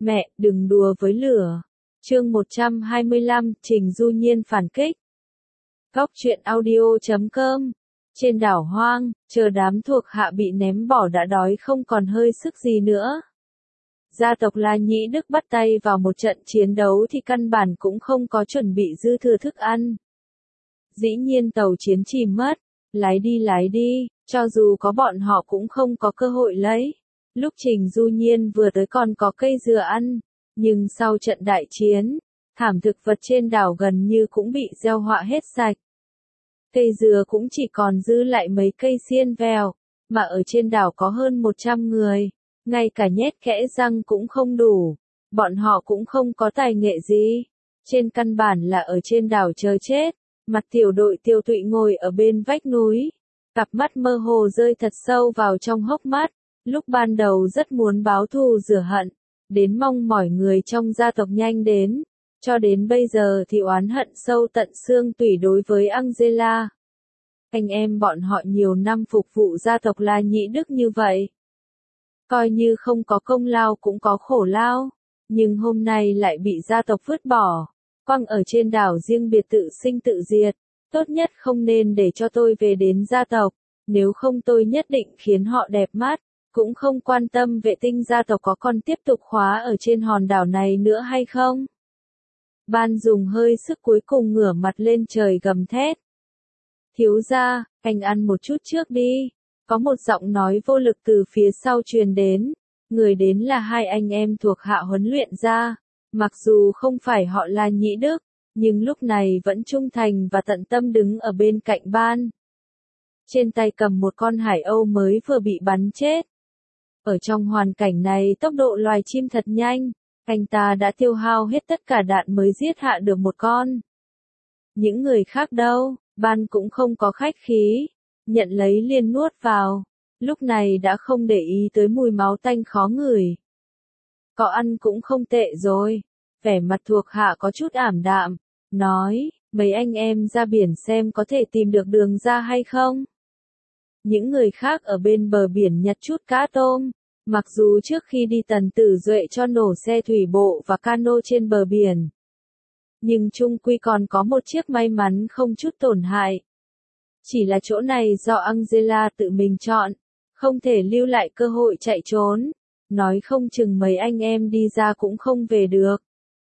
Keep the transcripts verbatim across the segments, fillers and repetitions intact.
Mẹ, đừng đùa với lửa. Chương một trăm hai mươi lăm, Trình Du Nhiên phản kích. Góc truyện audio chấm com. Trên đảo hoang, chờ đám thuộc hạ bị ném bỏ đã đói không còn hơi sức gì nữa. Gia tộc La Nhĩ Đức bắt tay vào một trận chiến đấu thì căn bản cũng không có chuẩn bị dư thừa thức ăn. Dĩ nhiên tàu chiến chìm mất, lái đi lái đi, cho dù có bọn họ cũng không có cơ hội lấy. Lúc Trình Du Nhiên vừa tới còn có cây dừa ăn, nhưng sau trận đại chiến, thảm thực vật trên đảo gần như cũng bị gieo họa hết sạch. Cây dừa cũng chỉ còn dư lại mấy cây xiên vèo, mà ở trên đảo có hơn một trăm người, ngay cả nhét kẽ răng cũng không đủ, bọn họ cũng không có tài nghệ gì, trên căn bản là ở trên đảo chờ chết. Mặt tiểu đội Tiêu Tụy ngồi ở bên vách núi, cặp mắt mơ hồ rơi thật sâu vào trong hốc mắt, lúc ban đầu rất muốn báo thù rửa hận, đến mong mỏi người trong gia tộc nhanh đến, cho đến bây giờ thì oán hận sâu tận xương tủy đối với Angela. Anh em bọn họ nhiều năm phục vụ gia tộc La Nhĩ Đức như vậy, coi như không có công lao cũng có khổ lao, nhưng hôm nay lại bị gia tộc vứt bỏ, quăng ở trên đảo riêng biệt tự sinh tự diệt, tốt nhất không nên để cho tôi về đến gia tộc, nếu không tôi nhất định khiến họ đẹp mắt, cũng không quan tâm vệ tinh gia tộc có còn tiếp tục khóa ở trên hòn đảo này nữa hay không. Ban dùng hơi sức cuối cùng ngửa mặt lên trời gầm thét. Thiếu gia, anh ăn một chút trước đi, có một giọng nói vô lực từ phía sau truyền đến, người đến là hai anh em thuộc hạ huấn luyện gia. Mặc dù không phải họ là Nhĩ Đức, nhưng lúc này vẫn trung thành và tận tâm đứng ở bên cạnh Ban. Trên tay cầm một con hải âu mới vừa bị bắn chết. Ở trong hoàn cảnh này tốc độ loài chim thật nhanh, anh ta đã tiêu hao hết tất cả đạn mới giết hạ được một con. Những người khác đâu, Ban cũng không có khách khí, nhận lấy liền nuốt vào, lúc này đã không để ý tới mùi máu tanh khó ngửi. Có ăn cũng không tệ rồi, vẻ mặt thuộc hạ có chút ảm đạm, nói, mấy anh em ra biển xem có thể tìm được đường ra hay không. Những người khác ở bên bờ biển nhặt chút cá tôm, mặc dù trước khi đi Tần Tử Duệ cho nổ xe thủy bộ và cano trên bờ biển. Nhưng chung quy còn có một chiếc may mắn không chút tổn hại. Chỉ là chỗ này do Angela tự mình chọn, không thể lưu lại cơ hội chạy trốn. Nói không chừng mấy anh em đi ra cũng không về được.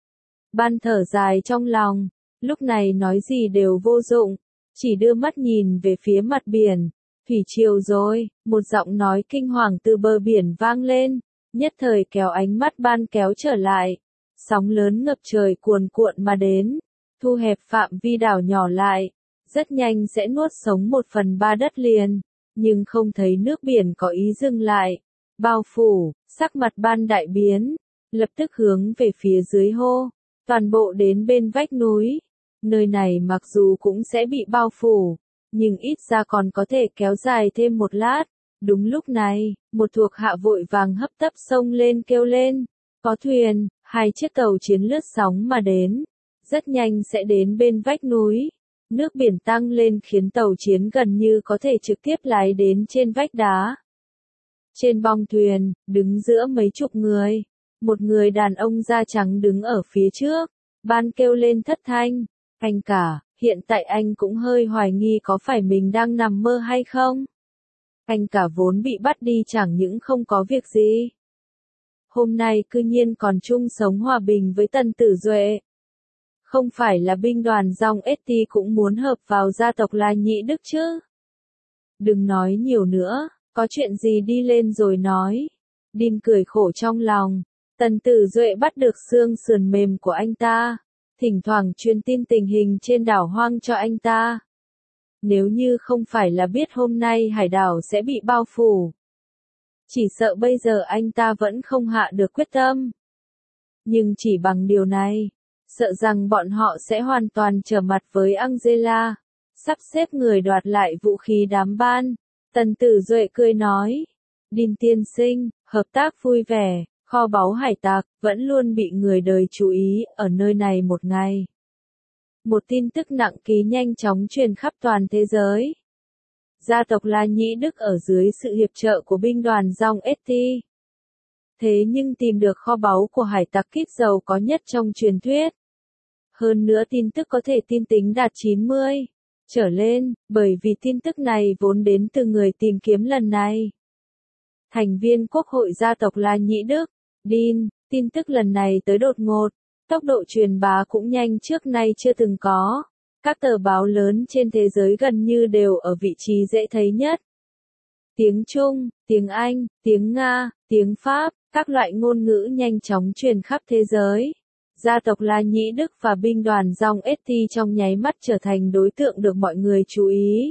Ban thở dài trong lòng, lúc này nói gì đều vô dụng, chỉ đưa mắt nhìn về phía mặt biển. Thủy triều rồi, một giọng nói kinh hoàng từ bờ biển vang lên, nhất thời kéo ánh mắt Ban kéo trở lại. Sóng lớn ngập trời cuồn cuộn mà đến, thu hẹp phạm vi đảo nhỏ lại, rất nhanh sẽ nuốt sống một phần ba đất liền, nhưng không thấy nước biển có ý dừng lại. Bao phủ, sắc mặt Ban đại biến, lập tức hướng về phía dưới hô, toàn bộ đến bên vách núi. Nơi này mặc dù cũng sẽ bị bao phủ, nhưng ít ra còn có thể kéo dài thêm một lát. Đúng lúc này, một thuộc hạ vội vàng hấp tấp xông lên kêu lên, có thuyền, hai chiếc tàu chiến lướt sóng mà đến, rất nhanh sẽ đến bên vách núi. Nước biển tăng lên khiến tàu chiến gần như có thể trực tiếp lái đến trên vách đá. Trên bong thuyền, đứng giữa mấy chục người, một người đàn ông da trắng đứng ở phía trước, Ban kêu lên thất thanh, anh cả, hiện tại anh cũng hơi hoài nghi có phải mình đang nằm mơ hay không? Anh cả vốn bị bắt đi chẳng những không có việc gì. Hôm nay cư nhiên còn chung sống hòa bình với Tần Tử Duệ. Không phải là binh đoàn dòng ét tê cũng muốn hợp vào gia tộc La Nhĩ Đức chứ? Đừng nói nhiều nữa. Có chuyện gì đi lên rồi nói. Đin cười khổ trong lòng. Tần Tử Duệ bắt được xương sườn mềm của anh ta. Thỉnh thoảng truyền tin tình hình trên đảo hoang cho anh ta. Nếu như không phải là biết hôm nay hải đảo sẽ bị bao phủ. Chỉ sợ bây giờ anh ta vẫn không hạ được quyết tâm. Nhưng chỉ bằng điều này, sợ rằng bọn họ sẽ hoàn toàn trở mặt với Angela. Sắp xếp người đoạt lại vũ khí đám Ban. Tần Tử Duệ cười nói, Đin tiên sinh, hợp tác vui vẻ, kho báu hải tặc, vẫn luôn bị người đời chú ý, ở nơi này một ngày. Một tin tức nặng ký nhanh chóng truyền khắp toàn thế giới. Gia tộc La Nhĩ Đức ở dưới sự hiệp trợ của binh đoàn dòng ét tê, Thế nhưng tìm được kho báu của hải tặc kít giàu có nhất trong truyền thuyết. Hơn nữa tin tức có thể tin tính đạt chín mươi trở lên, bởi vì tin tức này vốn đến từ người tìm kiếm lần này. Thành viên Quốc hội gia tộc La Nhĩ Đức, Dean, tin tức lần này tới đột ngột, tốc độ truyền bá cũng nhanh trước nay chưa từng có. Các tờ báo lớn trên thế giới gần như đều ở vị trí dễ thấy nhất. Tiếng Trung, tiếng Anh, tiếng Nga, tiếng Pháp, các loại ngôn ngữ nhanh chóng truyền khắp thế giới. Gia tộc La Nhĩ Đức và binh đoàn Dòng ét tê trong nháy mắt trở thành đối tượng được mọi người chú ý.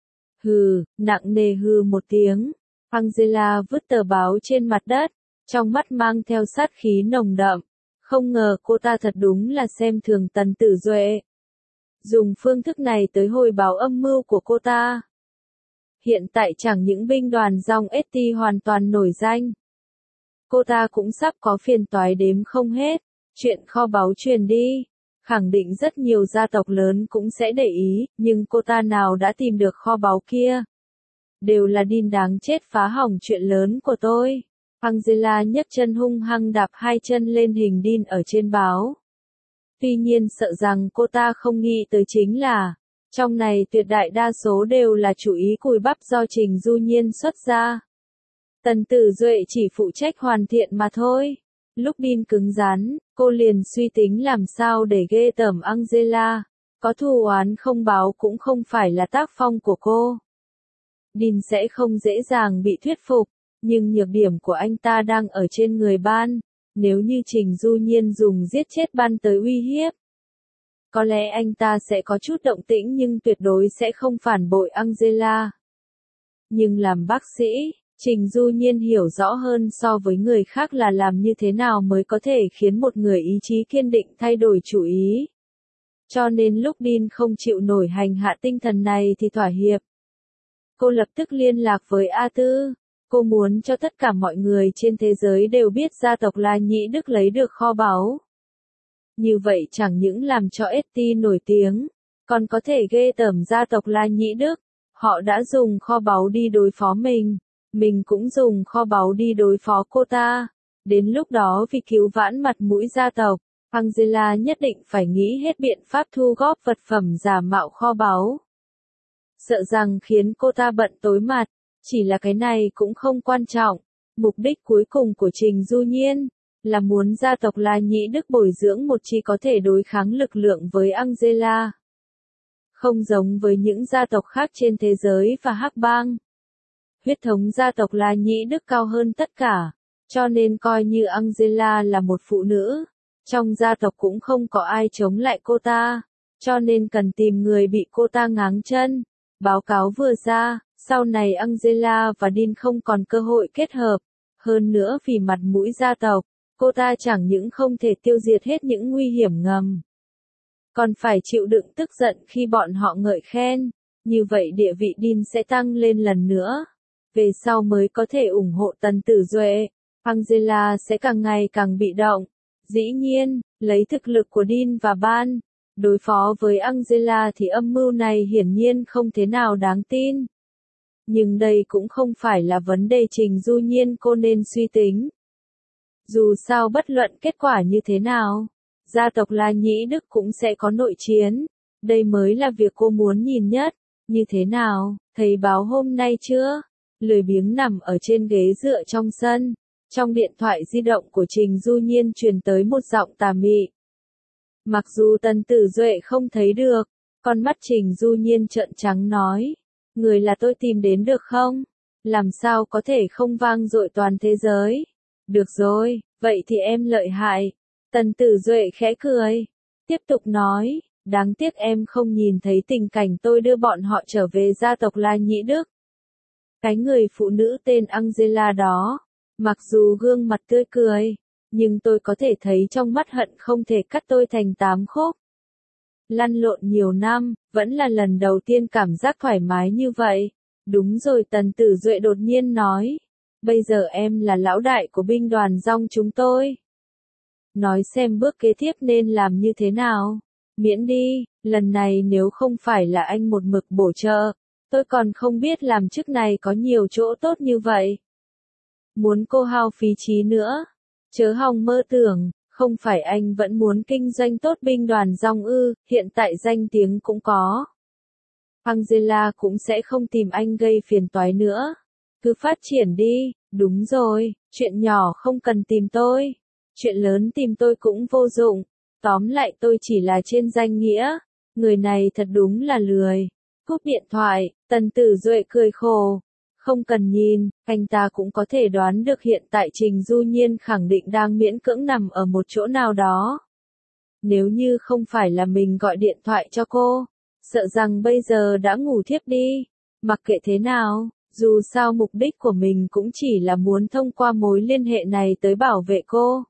Hừ, nặng nề hừ một tiếng. Angela vứt tờ báo trên mặt đất, trong mắt mang theo sát khí nồng đậm. Không ngờ cô ta thật đúng là xem thường Tần Tử Duệ. Dùng phương thức này tới hồi báo âm mưu của cô ta. Hiện tại chẳng những binh đoàn Dòng ét tê hoàn toàn nổi danh. Cô ta cũng sắp có phiền toái đếm không hết. Chuyện kho báu truyền đi, khẳng định rất nhiều gia tộc lớn cũng sẽ để ý, nhưng cô ta nào đã tìm được kho báu kia. Đều là Dean đáng chết phá hỏng chuyện lớn của tôi. Angela nhấc chân hung hăng đạp hai chân lên hình Dean ở trên báo. Tuy nhiên sợ rằng cô ta không nghĩ tới chính là, trong này tuyệt đại đa số đều là chủ ý cùi bắp do Trình Du Nhiên xuất ra. Tần Tử Duệ chỉ phụ trách hoàn thiện mà thôi. Lúc Dean cứng rắn, cô liền suy tính làm sao để ghê tởm Angela. Có thù oán không báo cũng không phải là tác phong của cô. Dean sẽ không dễ dàng bị thuyết phục, nhưng nhược điểm của anh ta đang ở trên người Ban. Nếu như Trình Du Nhiên dùng giết chết Ban tới uy hiếp, có lẽ anh ta sẽ có chút động tĩnh nhưng tuyệt đối sẽ không phản bội Angela. Nhưng làm bác sĩ, Trình Du Nhiên hiểu rõ hơn so với người khác là làm như thế nào mới có thể khiến một người ý chí kiên định thay đổi chủ ý. Cho nên lúc Dean không chịu nổi hành hạ tinh thần này thì thỏa hiệp. Cô lập tức liên lạc với A Tư. Cô muốn cho tất cả mọi người trên thế giới đều biết gia tộc La Nhĩ Đức lấy được kho báu. Như vậy chẳng những làm cho ét tê nổi tiếng, còn có thể ghê tởm gia tộc La Nhĩ Đức. Họ đã dùng kho báu đi đối phó mình. Mình cũng dùng kho báu đi đối phó cô ta. Đến lúc đó vì cứu vãn mặt mũi gia tộc, Angela nhất định phải nghĩ hết biện pháp thu góp vật phẩm giả mạo kho báu. Sợ rằng khiến cô ta bận tối mặt, chỉ là cái này cũng không quan trọng. Mục đích cuối cùng của Trình Du Nhiên là muốn gia tộc La Nhĩ Đức bồi dưỡng một chi có thể đối kháng lực lượng với Angela. Không giống với những gia tộc khác trên thế giới và Hắc Bang. Huyết thống gia tộc La Nhĩ Đức cao hơn tất cả, cho nên coi như Angela là một phụ nữ, trong gia tộc cũng không có ai chống lại cô ta, cho nên cần tìm người bị cô ta ngáng chân. Báo cáo vừa ra, sau này Angela và Dean không còn cơ hội kết hợp, hơn nữa vì mặt mũi gia tộc, cô ta chẳng những không thể tiêu diệt hết những nguy hiểm ngầm, còn phải chịu đựng tức giận khi bọn họ ngợi khen, như vậy địa vị Dean sẽ tăng lên lần nữa. Về sau mới có thể ủng hộ Tần Tử Duệ, Angela sẽ càng ngày càng bị động. Dĩ nhiên, lấy thực lực của Dean và Ban, đối phó với Angela thì âm mưu này hiển nhiên không thế nào đáng tin. Nhưng đây cũng không phải là vấn đề Trình Du Nhiên cô nên suy tính. Dù sao bất luận kết quả như thế nào, gia tộc La Nhĩ Đức cũng sẽ có nội chiến. Đây mới là việc cô muốn nhìn nhất. Như thế nào, thấy báo hôm nay chưa? Lười biếng nằm ở trên ghế dựa trong sân. Trong điện thoại di động của Trình Du Nhiên truyền tới một giọng tà mị. Mặc dù Tần Tử Duệ không thấy được, con mắt Trình Du Nhiên trợn trắng nói. Người là tôi tìm đến được không? Làm sao có thể không vang dội toàn thế giới? Được rồi, vậy thì em lợi hại. Tần Tử Duệ khẽ cười. Tiếp tục nói, đáng tiếc em không nhìn thấy tình cảnh tôi đưa bọn họ trở về gia tộc La Nhĩ Đức. Cái người phụ nữ tên Angela đó, mặc dù gương mặt tươi cười, nhưng tôi có thể thấy trong mắt hận không thể cắt tôi thành tám khúc. Lăn lộn nhiều năm, vẫn là lần đầu tiên cảm giác thoải mái như vậy. Đúng rồi, Tần Tử Duệ đột nhiên nói. Bây giờ em là lão đại của binh đoàn Dòng chúng tôi. Nói xem bước kế tiếp nên làm như thế nào. Miễn đi, lần này nếu không phải là anh một mực bổ trợ, tôi còn không biết làm chức này có nhiều chỗ tốt như vậy. muốn cô hao phí trí nữa. Chớ hòng mơ tưởng, không phải anh vẫn muốn kinh doanh tốt binh đoàn rong ư, hiện tại danh tiếng cũng có. Angela cũng sẽ không tìm anh gây phiền toái nữa. Cứ phát triển đi, đúng rồi, chuyện nhỏ không cần tìm tôi. Chuyện lớn tìm tôi cũng vô dụng. Tóm lại tôi chỉ là trên danh nghĩa. Người này thật đúng là lười. Cúp điện thoại, Tần Tử Duệ cười khổ. Không cần nhìn, anh ta cũng có thể đoán được hiện tại Trình Du Nhiên khẳng định đang miễn cưỡng nằm ở một chỗ nào đó. Nếu như không phải là mình gọi điện thoại cho cô, sợ rằng bây giờ đã ngủ thiếp đi. Mặc kệ thế nào, dù sao mục đích của mình cũng chỉ là muốn thông qua mối liên hệ này tới bảo vệ cô.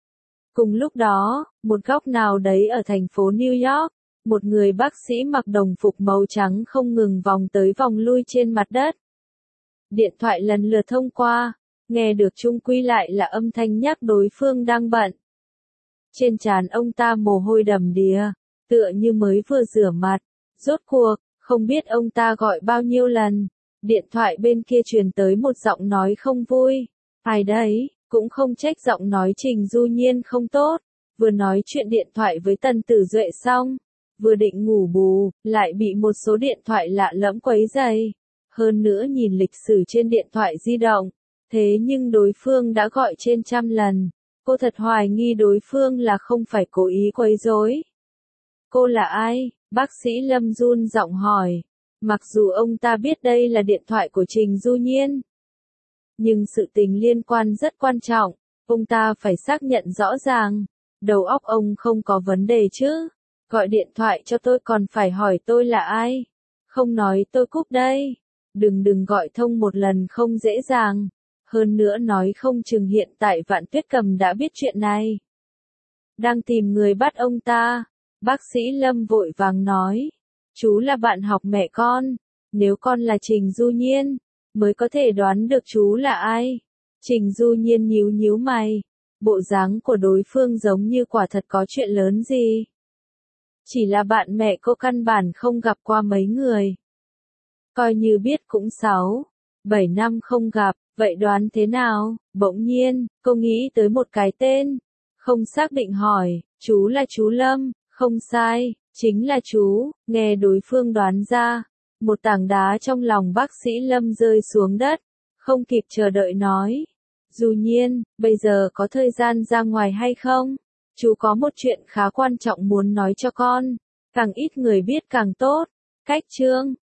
Cùng lúc đó, một góc nào đấy ở thành phố New York, một người bác sĩ mặc đồng phục màu trắng không ngừng vòng tới vòng lui trên mặt đất. Điện thoại lần lượt thông qua, nghe được chung quy lại là âm thanh nhắc đối phương đang bận. Trên trán ông ta mồ hôi đầm đìa, tựa như mới vừa rửa mặt. Rốt cuộc, không biết ông ta gọi bao nhiêu lần, điện thoại bên kia truyền tới một giọng nói không vui. Ai đấy, cũng không trách giọng nói Trình Du Nhiên không tốt, vừa nói chuyện điện thoại với Tần Tử Duệ xong, vừa định ngủ bù, lại bị một số điện thoại lạ lẫm quấy rầy. Hơn nữa nhìn lịch sử trên điện thoại di động, thế nhưng đối phương đã gọi trên trăm lần, cô thật hoài nghi đối phương là không phải cố ý quấy rối. Cô là ai? Bác sĩ Lâm run giọng hỏi. Mặc dù ông ta biết đây là điện thoại của Trình Du Nhiên, nhưng sự tình liên quan rất quan trọng, ông ta phải xác nhận rõ ràng. Đầu óc ông không có vấn đề chứ? Gọi điện thoại cho tôi còn phải hỏi tôi là ai? Không nói tôi cúp đây. Đừng đừng gọi thông một lần không dễ dàng. Hơn nữa nói không chừng hiện tại Vạn Tuyết Cầm đã biết chuyện này. Đang tìm người bắt ông ta. Bác sĩ Lâm vội vàng nói. Chú là bạn học mẹ con. Nếu con là Trình Du Nhiên, mới có thể đoán được chú là ai. Trình Du Nhiên nhíu nhíu mày. Bộ dáng của đối phương giống như quả thật có chuyện lớn gì. Chỉ là bạn mẹ cô căn bản không gặp qua mấy người. Coi như biết cũng sáu, bảy năm không gặp, vậy đoán thế nào? Bỗng nhiên, cô nghĩ tới một cái tên. Không xác định hỏi, chú là chú Lâm, không sai, chính là chú. Nghe đối phương đoán ra, một tảng đá trong lòng bác sĩ Lâm rơi xuống đất, không kịp chờ đợi nói. Du Nhiên, bây giờ có thời gian ra ngoài hay không? Chú có một chuyện khá quan trọng muốn nói cho con, càng ít người biết càng tốt. Cách chương